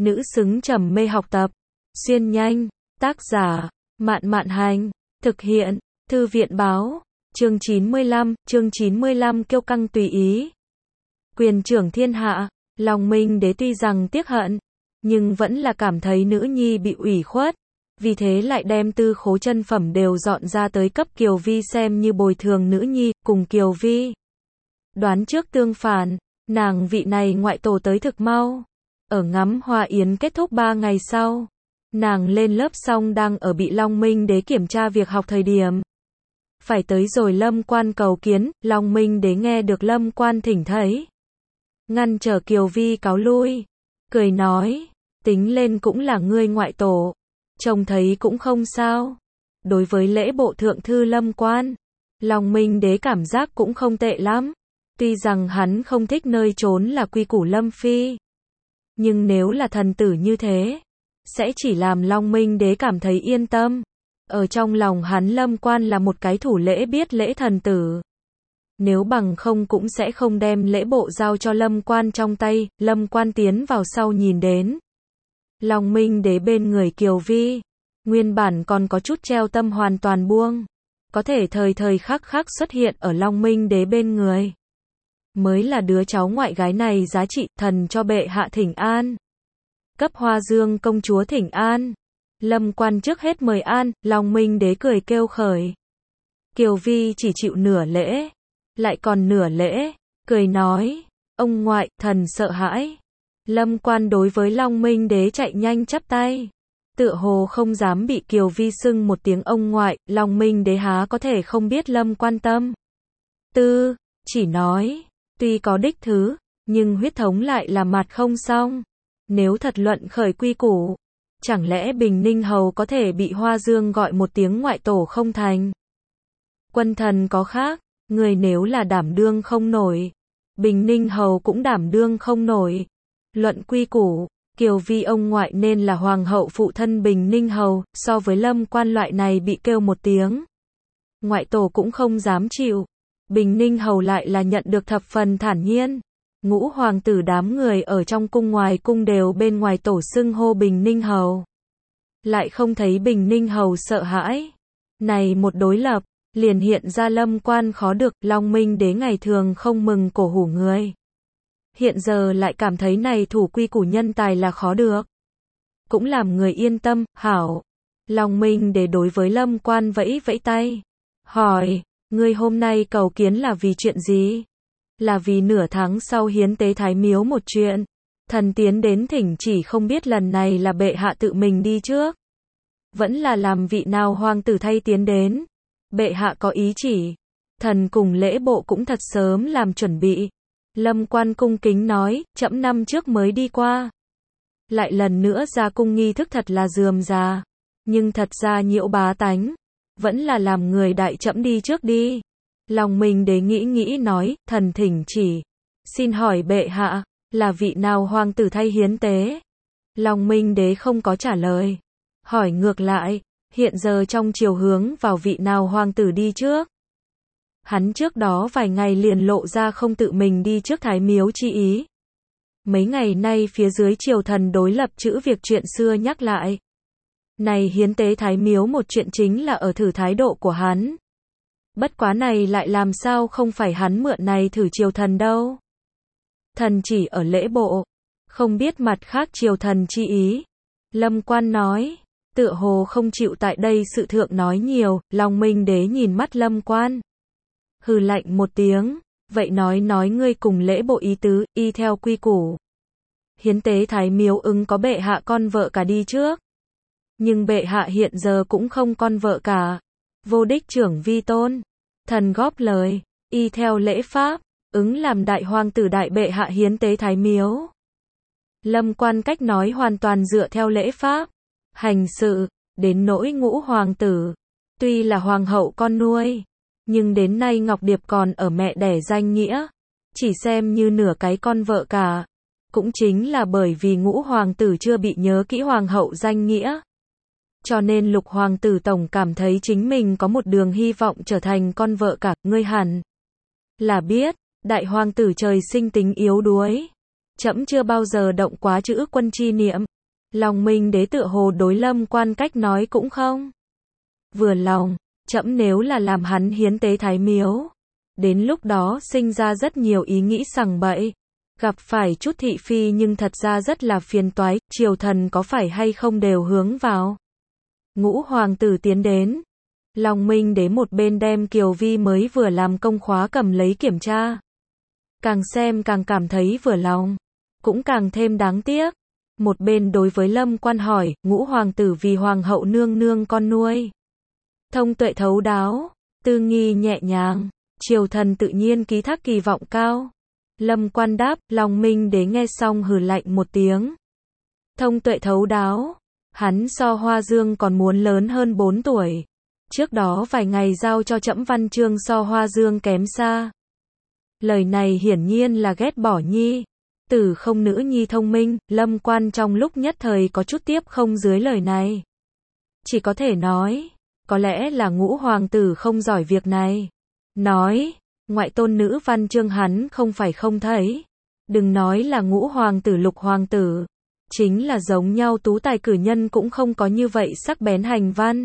nữ xứng trầm mê học tập. Xuyên nhanh, tác giả, Mạn Mạn Hành, thực hiện, Thư viện báo, chương 95 kiêu căng tùy ý. Quyền trưởng thiên hạ, lòng Minh Đế tuy rằng tiếc hận, nhưng vẫn là cảm thấy nữ nhi bị ủy khuất, vì thế lại đem tư khố chân phẩm đều dọn ra tới cấp Kiều Vi xem như bồi thường nữ nhi, cùng Kiều Vi đoán trước tương phản, nàng vị này ngoại tổ tới thực mau. Ở ngắm hoa yến kết thúc 3 ngày sau, nàng lên lớp xong đang ở bị Long Minh Đế kiểm tra việc học thời điểm. Phải tới rồi Lâm Quan cầu kiến, Long Minh Đế nghe được Lâm Quan thỉnh thấy, ngăn trở Kiều Vi cáo lui, cười nói, tính lên cũng là ngươi ngoại tổ, trông thấy cũng không sao. Đối với lễ bộ thượng thư Lâm Quan, Long Minh Đế cảm giác cũng không tệ lắm, tuy rằng hắn không thích nơi trốn là quy củ Lâm Phi, nhưng nếu là thần tử như thế, sẽ chỉ làm Long Minh Đế cảm thấy yên tâm. Ở trong lòng hắn Lâm Quan là một cái thủ lễ biết lễ thần tử. Nếu bằng không cũng sẽ không đem lễ bộ giao cho Lâm Quan trong tay. Lâm Quan tiến vào sau nhìn đến Long Minh Đế bên người Kiều Vi, nguyên bản còn có chút treo tâm hoàn toàn buông, có thể thời thời khắc khắc xuất hiện ở Long Minh Đế bên người. Mới là đứa cháu ngoại gái này giá trị, thần cho bệ hạ thỉnh an. Cấp Hoa Dương công chúa thỉnh an. Lâm Quan trước hết mời an, Long Minh Đế cười kêu khởi. Kiều Vi chỉ chịu nửa lễ, lại còn nửa lễ, cười nói, ông ngoại, thần sợ hãi. Lâm Quan đối với Long Minh Đế chạy nhanh chắp tay, tựa hồ không dám bị Kiều Vi xưng một tiếng ông ngoại. Long Minh Đế há có thể không biết Lâm Quan tâm tư, chỉ nói, tuy có đích thứ, nhưng huyết thống lại là mặt không xong. Nếu thật luận khởi quy củ, chẳng lẽ Bình Ninh Hầu có thể bị Hoa Dương gọi một tiếng ngoại tổ không thành? Quân thần có khác, người nếu là đảm đương không nổi, Bình Ninh Hầu cũng đảm đương không nổi. Luận quy củ, Kiều Vi ông ngoại nên là hoàng hậu phụ thân Bình Ninh Hầu, so với Lâm Quan loại này bị kêu một tiếng ngoại tổ cũng không dám chịu. Bình Ninh Hầu lại là nhận được thập phần thản nhiên. Ngũ hoàng tử đám người ở trong cung ngoài cung đều bên ngoài tổ xưng hô Bình Ninh Hầu, lại không thấy Bình Ninh Hầu sợ hãi. Này một đối lập, liền hiện ra Lâm Quan khó được. Long Minh Đế ngày thường không mừng cổ hủ người, hiện giờ lại cảm thấy này thủ quy củ nhân tài là khó được, cũng làm người yên tâm. Hảo. Long Minh Đế đối với Lâm Quan vẫy vẫy tay, hỏi, ngươi hôm nay cầu kiến là vì chuyện gì? Là vì nửa tháng sau hiến tế Thái Miếu một chuyện. Thần tiến đến thỉnh chỉ không biết lần này là bệ hạ tự mình đi trước, vẫn là làm vị nào hoàng tử thay tiến đến. Bệ hạ có ý chỉ, thần cùng lễ bộ cũng thật sớm làm chuẩn bị. Lâm Quan cung kính nói, trẫm năm trước mới đi qua, lại lần nữa ra cung nghi thức thật là rườm rà, nhưng thật ra nhiễu bá tánh, vẫn là làm người đại trẫm đi trước đi. Long Minh Đế nghĩ nói, thần thỉnh chỉ, xin hỏi bệ hạ, là vị nào hoàng tử thay hiến tế? Long Minh Đế không có trả lời, hỏi ngược lại, hiện giờ trong triều hướng vào vị nào hoàng tử đi trước? Hắn trước đó vài ngày liền lộ ra không tự mình đi trước Thái Miếu chi ý. Mấy ngày nay phía dưới triều thần đối lập chữ việc chuyện xưa nhắc lại. Này hiến tế Thái Miếu một chuyện chính là ở thử thái độ của hắn. Bất quá này lại làm sao không phải hắn mượn này thử triều thần đâu. Thần chỉ ở lễ bộ, không biết mặt khác triều thần chi ý. Lâm Quan nói, tựa hồ không chịu tại đây sự thượng nói nhiều. Long Minh Đế nhìn mắt Lâm Quan, hừ lạnh một tiếng, vậy nói ngươi cùng lễ bộ ý tứ, y theo quy củ. Hiến tế Thái Miếu ứng có bệ hạ con vợ cả đi trước. Nhưng bệ hạ hiện giờ cũng không con vợ cả. Vô đích trưởng vi tôn. Thần góp lời, y theo lễ pháp, ứng làm đại hoàng tử đại bệ hạ hiến tế Thái Miếu. Lâm Quan cách nói hoàn toàn dựa theo lễ pháp hành sự. Đến nỗi ngũ hoàng tử, tuy là hoàng hậu con nuôi, nhưng đến nay Ngọc Điệp còn ở mẹ đẻ danh nghĩa, chỉ xem như nửa cái con vợ cả. Cũng chính là bởi vì ngũ hoàng tử chưa bị nhớ kỹ hoàng hậu danh nghĩa, cho nên lục hoàng tử tổng cảm thấy chính mình có một đường hy vọng trở thành con vợ cả. Ngươi hẳn là biết, đại hoàng tử trời sinh tính yếu đuối, trẫm chưa bao giờ động quá chữ quân chi niệm. Long Minh Đế tựa hồ đối Lâm Quan cách nói cũng không vừa lòng, trẫm nếu là làm hắn hiến tế Thái Miếu, đến lúc đó sinh ra rất nhiều ý nghĩ sằng bậy, gặp phải chút thị phi nhưng thật ra rất là phiền toái, triều thần có phải hay không đều hướng vào. Ngũ hoàng tử tiến đến, Long Minh Đế một bên đem Kiều Vi mới vừa làm công khóa cầm lấy kiểm tra. Càng xem càng cảm thấy vừa lòng, cũng càng thêm đáng tiếc. Một bên đối với Lâm Quan hỏi, ngũ hoàng tử vì hoàng hậu nương nương con nuôi. Thông tuệ thấu đáo, tư nghi nhẹ nhàng, triều thần tự nhiên ký thác kỳ vọng cao. Lâm Quan đáp, Long Minh Đế nghe xong hừ lạnh một tiếng. Thông tuệ thấu đáo, hắn so Hoa Dương còn muốn lớn hơn 4 tuổi. Trước đó vài ngày giao cho trẫm văn chương so Hoa Dương kém xa. Lời này hiển nhiên là ghét bỏ nhi tử không nữ nhi thông minh, Lâm Quan trong lúc nhất thời có chút tiếp không dưới lời này. Chỉ có thể nói, có lẽ là ngũ hoàng tử không giỏi việc này. Nói, ngoại tôn nữ văn chương hắn không phải không thấy. Đừng nói là ngũ hoàng tử lục hoàng tử. Chính là giống nhau tú tài cử nhân cũng không có như vậy sắc bén hành văn.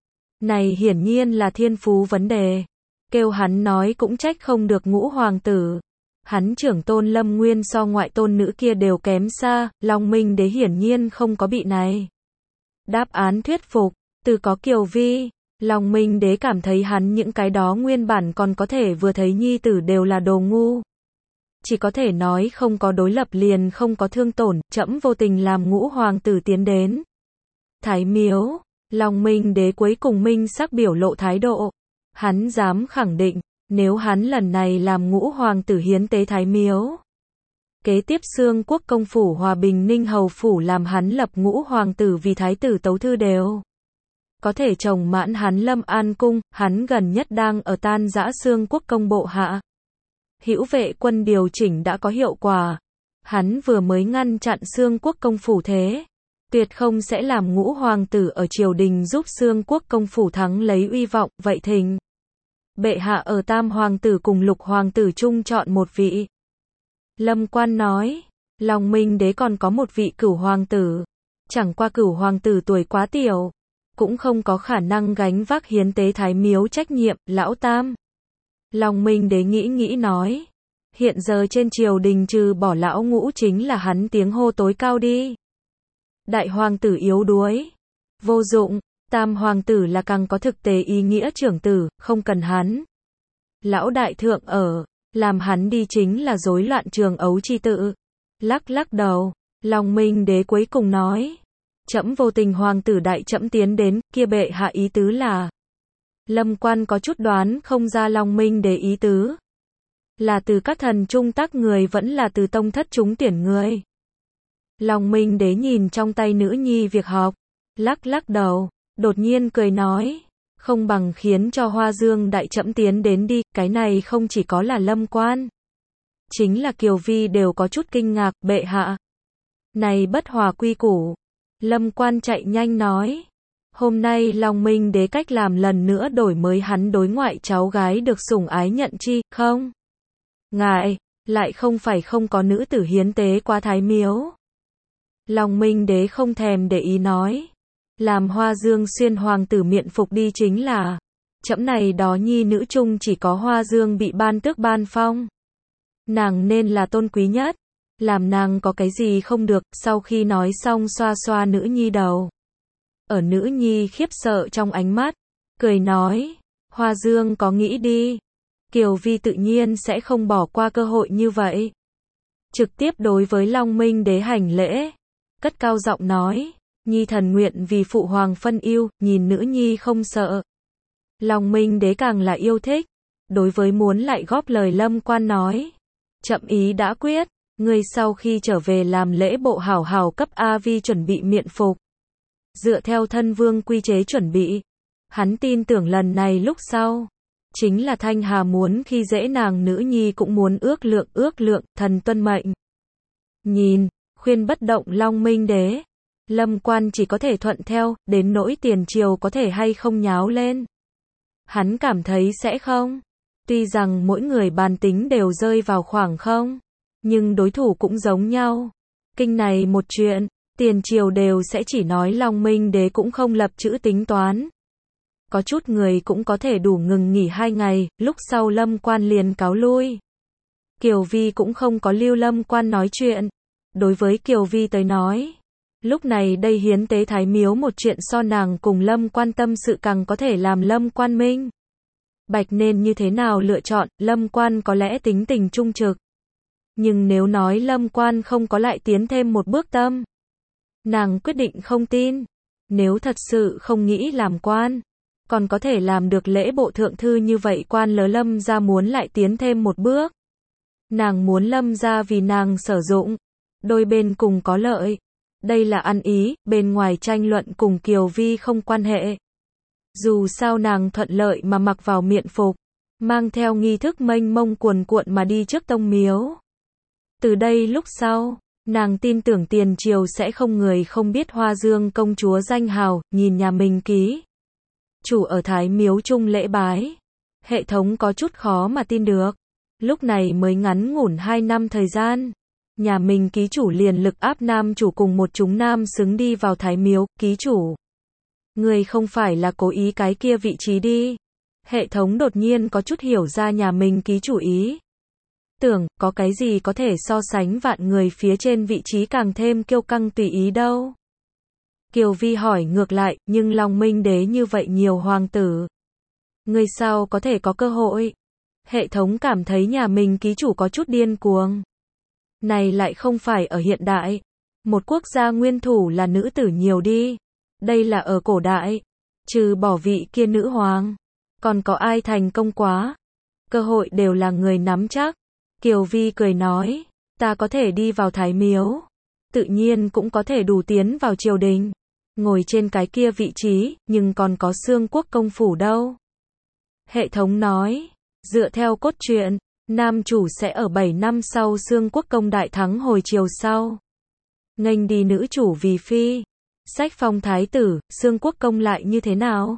Này hiển nhiên là thiên phú vấn đề. Kêu hắn nói cũng trách không được ngũ hoàng tử. Hắn trưởng tôn Lâm Nguyên so ngoại tôn nữ kia đều kém xa, Long Minh Đế hiển nhiên không có bị này. Đáp án thuyết phục, từ có Kiều Vi, Long Minh Đế cảm thấy hắn những cái đó nguyên bản còn có thể vừa thấy nhi tử đều là đồ ngu. Chỉ có thể nói không có đối lập liền không có thương tổn, trẫm vô tình làm ngũ hoàng tử tiến đến. Thái Miếu, Long Minh Đế cuối cùng minh sắc biểu lộ thái độ. Hắn dám khẳng định, nếu hắn lần này làm ngũ hoàng tử hiến tế Thái Miếu, kế tiếp Xương Quốc công phủ Hòa Bình Ninh hầu phủ làm hắn lập ngũ hoàng tử vì thái tử tấu thư đều có thể chồng mãn hắn Lâm An cung, hắn gần nhất đang ở tan rã Xương Quốc công bộ hạ. Hữu vệ quân điều chỉnh đã có hiệu quả. Hắn vừa mới ngăn chặn Xương Quốc công phủ thế, tuyệt không sẽ làm ngũ hoàng tử ở triều đình giúp Xương Quốc công phủ thắng lấy uy vọng, vậy thình bệ hạ ở tam hoàng tử cùng lục hoàng tử chung chọn một vị. Lâm Quan nói, Long Minh Đế còn có một vị cửu hoàng tử, chẳng qua cửu hoàng tử tuổi quá tiểu, cũng không có khả năng gánh vác hiến tế Thái Miếu trách nhiệm, lão tam. Long Minh Đế nghĩ nói, hiện giờ trên triều đình trừ bỏ lão ngũ chính là hắn tiếng hô tối cao đi. Đại hoàng tử yếu đuối, vô dụng, tam hoàng tử là càng có thực tế ý nghĩa trưởng tử, không cần hắn. Lão đại thượng ở, làm hắn đi chính là rối loạn trường ấu chi tự. Lắc đầu, Long Minh Đế cuối cùng nói, trẫm vô tình hoàng tử đại trẫm tiến đến, kia bệ hạ ý tứ là. Lâm Quan có chút đoán không ra Long Minh Đế ý tứ. Là từ các thần trung tác người vẫn là từ tông thất chúng tuyển người. Long Minh Đế nhìn trong tay nữ nhi việc học, lắc đầu, đột nhiên cười nói, không bằng khiến cho Hoa Dương đại trẫm tiến đến đi, cái này không chỉ có là Lâm Quan. Chính là Kiều Vi đều có chút kinh ngạc, bệ hạ. Này bất hòa quy củ. Lâm Quan chạy nhanh nói, hôm nay Long Minh Đế cách làm lần nữa đổi mới hắn đối ngoại cháu gái được sủng ái nhận chi, không? Ngại, lại không phải không có nữ tử hiến tế qua Thái Miếu. Long Minh Đế không thèm để ý nói, làm Hoa Dương xuyên hoàng tử miện phục đi chính là, trẫm này đó nhi nữ chung chỉ có Hoa Dương bị ban tước ban phong. Nàng nên là tôn quý nhất, làm nàng có cái gì không được, sau khi nói xong xoa xoa nữ nhi đầu. Ở nữ nhi khiếp sợ trong ánh mắt, cười nói, Hoa Dương có nghĩ đi. Kiều Vi tự nhiên sẽ không bỏ qua cơ hội như vậy. Trực tiếp đối với Long Minh Đế hành lễ, cất cao giọng nói, nhi thần nguyện vì phụ hoàng phân ưu, nhìn nữ nhi không sợ. Long Minh Đế càng là yêu thích, đối với muốn lại góp lời Lâm Quan nói, chậm ý đã quyết, ngươi sau khi trở về làm lễ bộ hảo hảo cấp A Vi chuẩn bị miện phục. Dựa theo thân vương quy chế chuẩn bị, hắn tin tưởng lần này lúc sau, chính là Thanh Hà muốn khi dễ nàng nữ nhi cũng muốn ước lượng, thần tuân mệnh. Nhìn, khuyên bất động Long Minh Đế, Lâm Quan chỉ có thể thuận theo, đến nỗi tiền triều có thể hay không nháo lên. Hắn cảm thấy sẽ không. Tuy rằng mỗi người bàn tính đều rơi vào khoảng không, nhưng đối thủ cũng giống nhau. Kinh này một chuyện, Tiền triều đều sẽ chỉ nói Long Minh Đế cũng không lập chữ tính toán. Có chút người cũng có thể đủ ngừng nghỉ 2 ngày, lúc sau Lâm Quan liền cáo lui. Kiều Vi cũng không có lưu Lâm Quan nói chuyện. Đối với Kiều Vi tới nói, lúc này đây hiến tế Thái Miếu một chuyện so nàng cùng Lâm Quan tâm sự càng có thể làm Lâm Quan minh bạch nên như thế nào lựa chọn. Lâm Quan có lẽ tính tình trung trực, nhưng nếu nói Lâm Quan không có lại tiến thêm một bước tâm, nàng quyết định không tin. Nếu thật sự không nghĩ làm quan, còn có thể làm được lễ bộ thượng thư như vậy, quan lớn Lâm gia muốn lại tiến thêm một bước. Nàng muốn Lâm gia vì nàng sử dụng, đôi bên cùng có lợi. Đây là ăn ý, bên ngoài tranh luận cùng Kiều Vi không quan hệ. Dù sao nàng thuận lợi mà mặc vào miện phục, mang theo nghi thức mênh mông cuồn cuộn mà đi trước tông miếu. Từ đây lúc sau, nàng tin tưởng tiền triều sẽ không người không biết Hoa Dương công chúa danh hào. Nhìn nhà mình ký chủ ở Thái Miếu chung lễ bái, hệ thống có chút khó mà tin được. Lúc này mới ngắn ngủn 2 năm thời gian, nhà mình ký chủ liền lực áp nam chủ cùng một chúng nam xứng đi vào Thái Miếu. Ký chủ, người không phải là cố ý cái kia vị trí đi. Hệ thống đột nhiên có chút hiểu ra nhà mình ký chủ ý tưởng, có cái gì có thể so sánh vạn người phía trên vị trí càng thêm kiêu căng tùy ý đâu. Kiều Vi hỏi ngược lại, nhưng Long Minh Đế như vậy nhiều hoàng tử, người sao có thể có cơ hội? Hệ thống cảm thấy nhà mình ký chủ có chút điên cuồng. Này lại không phải ở hiện đại. Một quốc gia nguyên thủ là nữ tử nhiều đi. Đây là ở cổ đại. Trừ bỏ vị kia nữ hoàng, còn có ai thành công quá? Cơ hội đều là người nắm chắc. Kiều Vi cười nói, ta có thể đi vào Thái Miếu, tự nhiên cũng có thể đủ tiến vào triều đình, ngồi trên cái kia vị trí, nhưng còn có Xương Quốc công phủ đâu. Hệ thống nói, dựa theo cốt truyện, nam chủ sẽ ở 7 năm sau Xương Quốc công đại thắng hồi triều sau, nghênh đi nữ chủ vì phi, sách phong thái tử. Xương Quốc công lại như thế nào?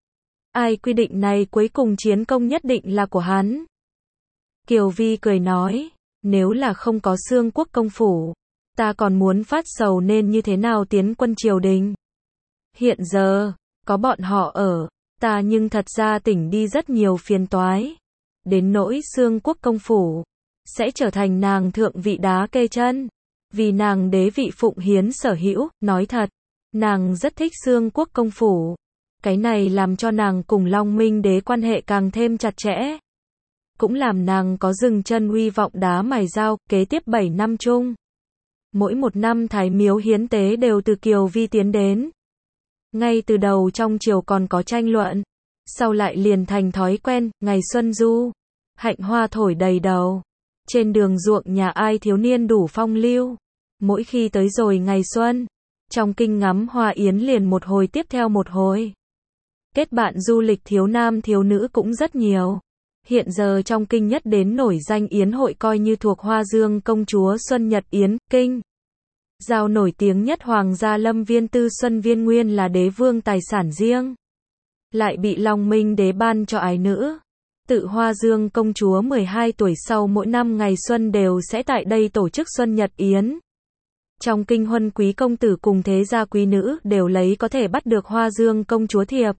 Ai quy định này cuối cùng chiến công nhất định là của hắn? Kiều Vi cười nói, nếu là không có Xương Quốc công phủ, ta còn muốn phát sầu nên như thế nào tiến quân triều đình. Hiện giờ, có bọn họ ở, ta nhưng thật ra tỉnh đi rất nhiều phiền toái. Đến nỗi Xương Quốc công phủ, sẽ trở thành nàng thượng vị đá kê chân, vì nàng đế vị phụng hiến sở hữu. Nói thật, nàng rất thích Xương Quốc công phủ. Cái này làm cho nàng cùng Long Minh Đế quan hệ càng thêm chặt chẽ, cũng làm nàng có dừng chân uy vọng đá mài dao. Kế tiếp 7 năm chung, mỗi một năm Thái Miếu hiến tế đều từ Kiều Vi tiến đến. Ngay từ đầu trong triều còn có tranh luận, sau lại liền thành thói quen. Ngày xuân du, hạnh hoa thổi đầy đầu, trên đường ruộng nhà ai thiếu niên đủ phong lưu. Mỗi khi tới rồi ngày xuân, trong kinh ngắm hoa yến liền một hồi tiếp theo một hồi. Kết bạn du lịch thiếu nam thiếu nữ cũng rất nhiều. Hiện giờ trong kinh nhất đến nổi danh yến hội coi như thuộc Hoa Dương công chúa Xuân Nhật Yến. Kinh giao nổi tiếng nhất hoàng gia Lâm Viên Tư Xuân Viên nguyên là đế vương tài sản riêng, lại bị Long Minh Đế ban cho ái nữ. Tự Hoa Dương công chúa 12 tuổi sau mỗi năm ngày xuân đều sẽ tại đây tổ chức Xuân Nhật Yến. Trong kinh huân quý công tử cùng thế gia quý nữ đều lấy có thể bắt được Hoa Dương công chúa thiệp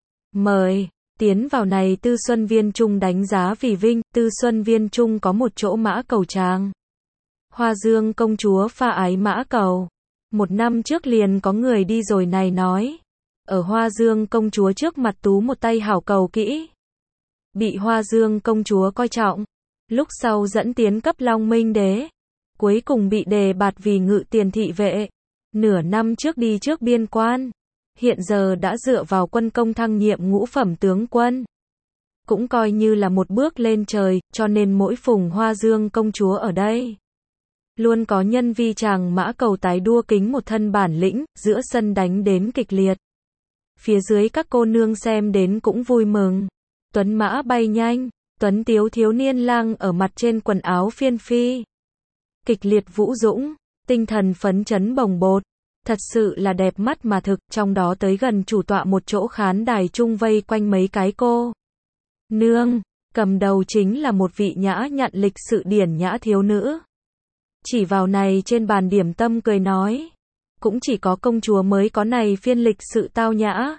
mời tiến vào này Tư Xuân Viên Trung đánh giá vì vinh. Tư Xuân Viên Trung có một chỗ mã cầu tràng, Hoa Dương công chúa pha ái mã cầu. 1 năm trước liền có người đi rồi này nói, ở Hoa Dương công chúa trước mặt tú một tay hảo cầu kỹ, bị Hoa Dương công chúa coi trọng, lúc sau dẫn tiến cấp Long Minh Đế, cuối cùng bị đề bạt vì ngự tiền thị vệ. Nửa năm trước đi trước biên quan, hiện giờ đã dựa vào quân công thăng nhiệm ngũ phẩm tướng quân, cũng coi như là một bước lên trời. Cho nên mỗi phùng Hoa Dương công chúa ở đây, luôn có nhân vi chàng mã cầu tái đua kính một thân bản lĩnh, giữa sân đánh đến kịch liệt. Phía dưới các cô nương xem đến cũng vui mừng. Tuấn mã bay nhanh, tuấn tiếu thiếu niên lang ở mặt trên quần áo phiên phi, kịch liệt vũ dũng, tinh thần phấn chấn bồng bột, thật sự là đẹp mắt mà thực. Trong đó tới gần chủ tọa một chỗ khán đài chung vây quanh mấy cái cô nương, cầm đầu chính là một vị nhã nhặn lịch sự điển nhã thiếu nữ. Chỉ vào này trên bàn điểm tâm cười nói, cũng chỉ có công chúa mới có này phiên lịch sự tao nhã.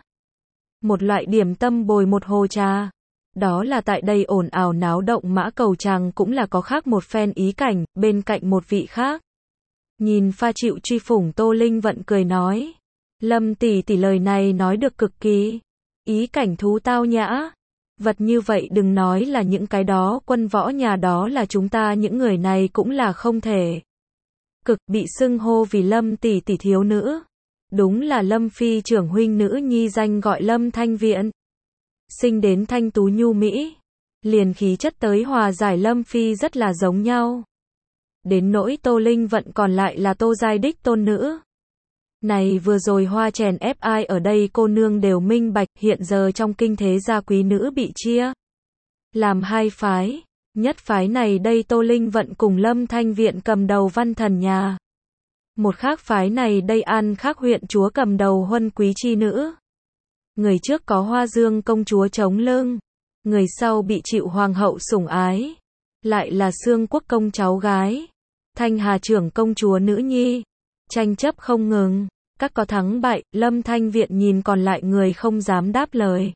Một loại điểm tâm bồi một hồ trà. Đó là tại đây ồn ào náo động Mã Cầu Tràng cũng là có khác một phen ý cảnh, bên cạnh một vị khác. Nhìn pha chịu truy phủng Tô Linh Vận cười nói. Lâm tỷ tỷ lời này nói được cực kỳ. Ý cảnh thú tao nhã. Vật như vậy đừng nói là những cái đó quân võ nhà đó là chúng ta những người này cũng là không thể. Cực bị xưng hô vì Lâm tỷ tỷ thiếu nữ. Đúng là Lâm phi trưởng huynh nữ nhi danh gọi Lâm Thanh Viện. Sinh đến thanh tú nhu mỹ. Liền khí chất tới hòa giải Lâm phi rất là giống nhau. Đến nỗi Tô Linh Vận còn lại là Tô Giai đích tôn nữ. Này vừa rồi hoa chèn ép ai ở đây cô nương đều minh bạch, hiện giờ trong kinh thế gia quý nữ bị chia làm hai phái. Nhất phái này đây Tô Linh Vận cùng Lâm Thanh Viện cầm đầu văn thần nhà. Một khác phái này đây An Khắc huyện chúa cầm đầu huân quý chi nữ. Người trước có Hoa Dương công chúa chống lưng. Người sau bị chịu hoàng hậu sủng ái. Lại là Xương Quốc công cháu gái. Thanh Hà trưởng công chúa nữ nhi. Tranh chấp không ngừng. Các có thắng bại, Lâm Thanh Viện nhìn còn lại người không dám đáp lời.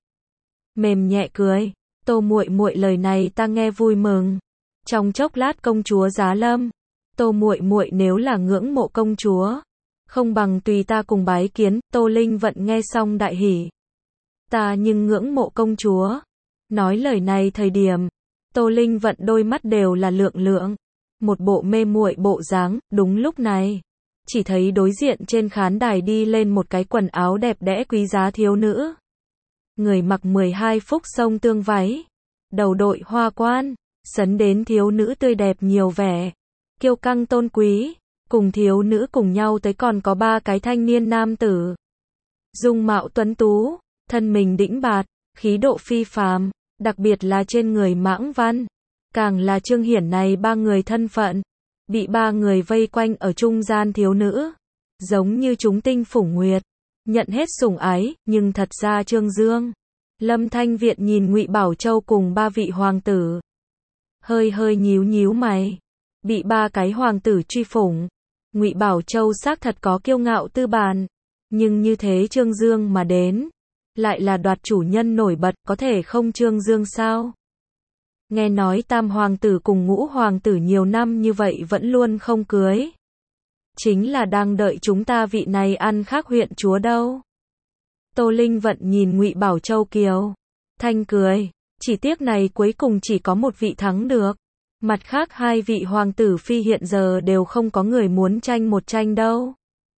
Mềm nhẹ cười. Tô muội muội lời này ta nghe vui mừng. Trong chốc lát công chúa giá lâm. Tô muội muội nếu là ngưỡng mộ công chúa, không bằng tùy ta cùng bái kiến. Tô Linh Vận nghe xong đại hỉ. Ta nhưng ngưỡng mộ công chúa. Nói lời này thời điểm, Tô Linh Vận đôi mắt đều là lượng lượng. Một bộ mê muội bộ dáng. Đúng lúc này, chỉ thấy đối diện trên khán đài đi lên một cái quần áo đẹp đẽ quý giá thiếu nữ. Người mặc 12 phúc sông tương váy, đầu đội hoa quan, sấn đến thiếu nữ tươi đẹp nhiều vẻ, kiêu căng tôn quý, cùng thiếu nữ cùng nhau tới còn có 3 cái thanh niên nam tử. Dung mạo tuấn tú, thân mình đĩnh bạt, khí độ phi phàm, đặc biệt là trên người mãng văn, càng là trương hiển này 3 người thân phận, bị 3 người vây quanh ở trung gian thiếu nữ, giống như chúng tinh phủng nguyệt. Nhận hết sủng ái, nhưng thật ra Trương Dương, Lâm Thanh Viện nhìn Ngụy Bảo Châu cùng 3 vị hoàng tử, hơi hơi nhíu nhíu mày, bị 3 cái hoàng tử truy phủng. Ngụy Bảo Châu xác thật có kiêu ngạo tư bản, nhưng như thế Trương Dương mà đến, lại là đoạt chủ nhân nổi bật, có thể không Trương Dương sao? Nghe nói Tam hoàng tử cùng Ngũ hoàng tử nhiều năm như vậy vẫn luôn không cưới. Chính là đang đợi chúng ta vị này An Khắc huyện chúa đâu. Tô Linh Vận nhìn Ngụy Bảo Châu kiều thanh cười, chỉ tiếc này cuối cùng chỉ có một vị thắng được. Mặt khác 2 vị hoàng tử phi hiện giờ đều không có người muốn tranh một tranh đâu.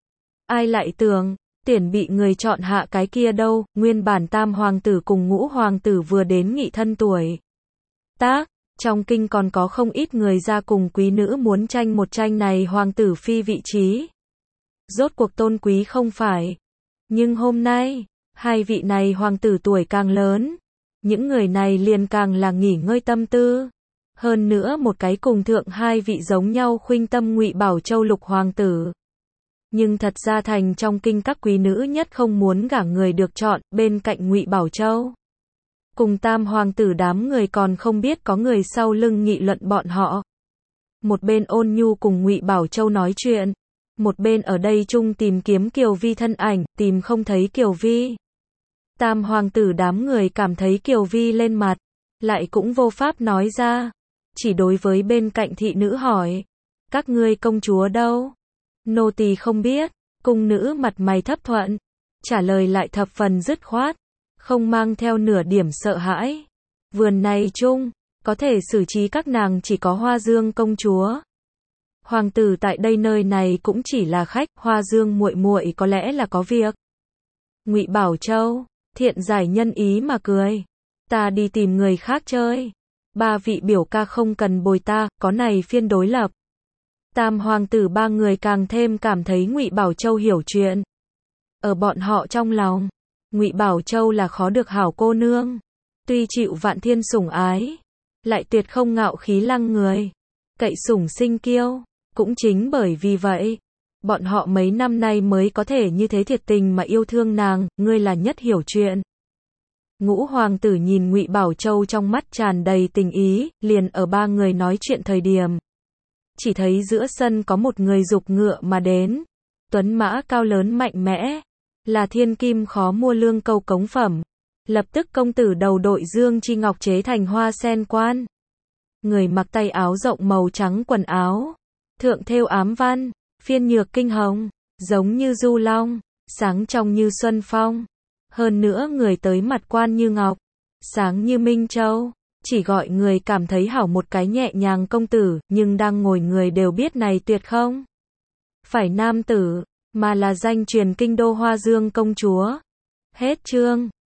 Ai lại tưởng, tiền bị người chọn hạ cái kia đâu, nguyên bản Tam hoàng tử cùng Ngũ hoàng tử vừa đến nghị thân tuổi tác. Trong kinh còn có không ít người ra cùng quý nữ muốn tranh một tranh này hoàng tử phi vị trí. Rốt cuộc tôn quý không phải. Nhưng hôm nay, 2 vị này hoàng tử tuổi càng lớn. Những người này liền càng là nghỉ ngơi tâm tư. Hơn nữa một cái cùng thượng 2 vị giống nhau khuynh tâm Ngụy Bảo Châu Lục hoàng tử. Nhưng thật ra thành trong kinh các quý nữ nhất không muốn gả người được chọn bên cạnh Ngụy Bảo Châu. Cùng Tam hoàng tử đám người còn không biết có người sau lưng nghị luận bọn họ. Một bên Ôn Nhu cùng Ngụy Bảo Châu nói chuyện, một bên ở đây chung tìm kiếm Kiều Vi thân ảnh, tìm không thấy Kiều Vi. Tam hoàng tử đám người cảm thấy Kiều Vi lên mặt, lại cũng vô pháp nói ra, chỉ đối với bên cạnh thị nữ hỏi, các ngươi công chúa đâu? Nô tỳ không biết. Cung nữ mặt mày thấp thuận, trả lời lại thập phần dứt khoát, không mang theo nửa điểm sợ hãi. Vườn này chung, có thể xử trí các nàng chỉ có Hoa Dương công chúa. Hoàng tử tại đây nơi này cũng chỉ là khách, Hoa Dương muội muội có lẽ là có việc. Ngụy Bảo Châu, thiện giải nhân ý mà cười. Ta đi tìm người khác chơi. 3 vị biểu ca không cần bồi ta, có này phiên đối lập. Tam hoàng tử 3 người càng thêm cảm thấy Ngụy Bảo Châu hiểu chuyện. Ở bọn họ trong lòng, Ngụy Bảo Châu là khó được hảo cô nương, tuy chịu vạn thiên sủng ái, lại tuyệt không ngạo khí lăng người, cậy sủng sinh kiêu, cũng chính bởi vì vậy, bọn họ mấy năm nay mới có thể như thế thiệt tình mà yêu thương nàng, ngươi là nhất hiểu chuyện. Ngũ hoàng tử nhìn Ngụy Bảo Châu trong mắt tràn đầy tình ý, liền ở 3 người nói chuyện thời điểm, chỉ thấy giữa sân có một người giục ngựa mà đến, tuấn mã cao lớn mạnh mẽ, là thiên kim khó mua lương câu cống phẩm. Lập tức công tử đầu đội dương chi ngọc chế thành hoa sen quan. Người mặc tay áo rộng màu trắng quần áo, thượng thêu ám văn, phiên nhược kinh hồng, giống như du long, sáng trong như xuân phong. Hơn nữa người tới mặt quan như ngọc, sáng như minh châu, chỉ gọi người cảm thấy hảo một cái nhẹ nhàng công tử, nhưng đang ngồi người đều biết này tuyệt không phải nam tử, mà là danh truyền kinh đô Hoa Dương công chúa. Hết chương.